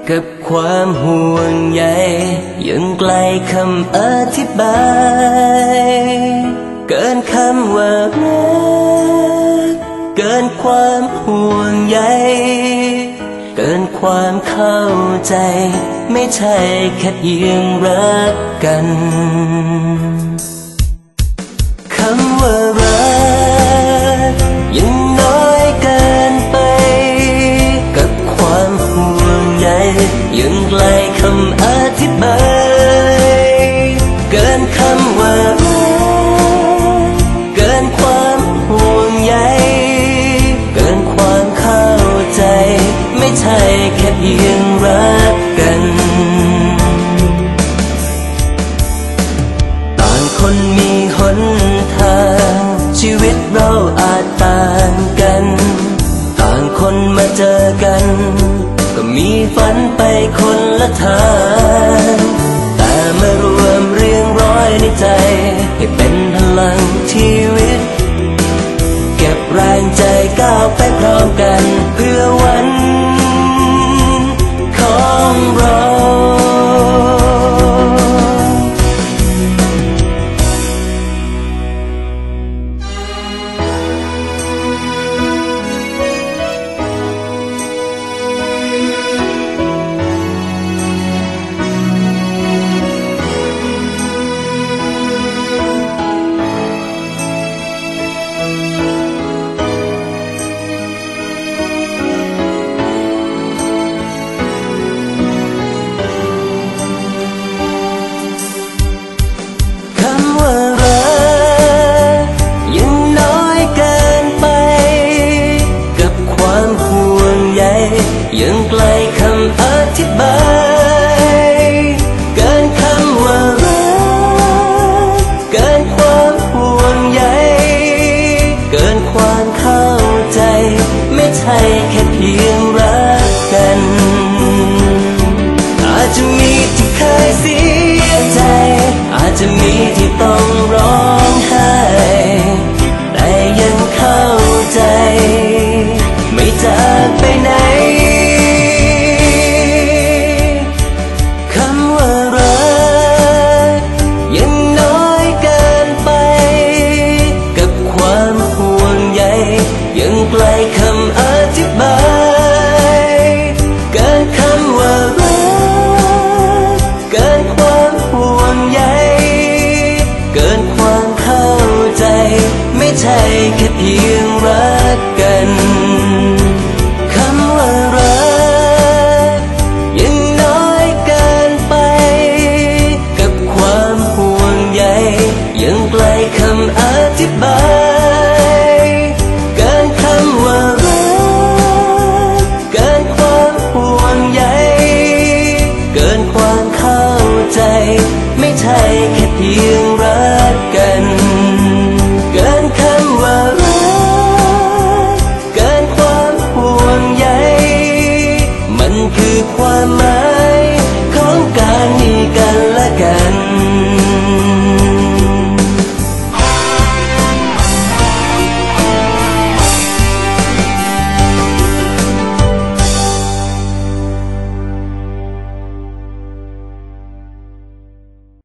กับความห่วงใยยังไกลคำอธิบาย เกินคำว่ารักเกินความห่วงใยเกินความเข้าใจไม่ใช่แค่เพียงรักกันคำว่ารักยังน้อยเกินไปกับความห่วงใยยังไกลคำอธิบายเกินคำว่ารักเกินความห่วงใยเกินความเข้าใจไม่ใช่แค่เพียงรักกันต่างคนมีหนทางชีวิตเราอาจต่างกันต่างคนมาเจอกันก็มีฝันไปคนละทางแต่มารวมเรียงร้อยในใจให้เป็นพลังชีวิตเก็บแรงใจก้าวไปพร้อมกันเพื่อวันของเรายังไกลคำอธิบายเกินคำว่ารักเกินความห่วงใยเกินความเข้าใจไม่ใช่แค่เพียงรักกันอาจจะมีที่เคยเสียใจอาจจะมีที่ต้องร้องไห้แต่ยังเข้าใจไม่จากไปไหนยังไกลคำอธิบายเกินคำว่ารักเกินความห่วงใยเกินความเข้าใจไม่ใช่แค่เพียง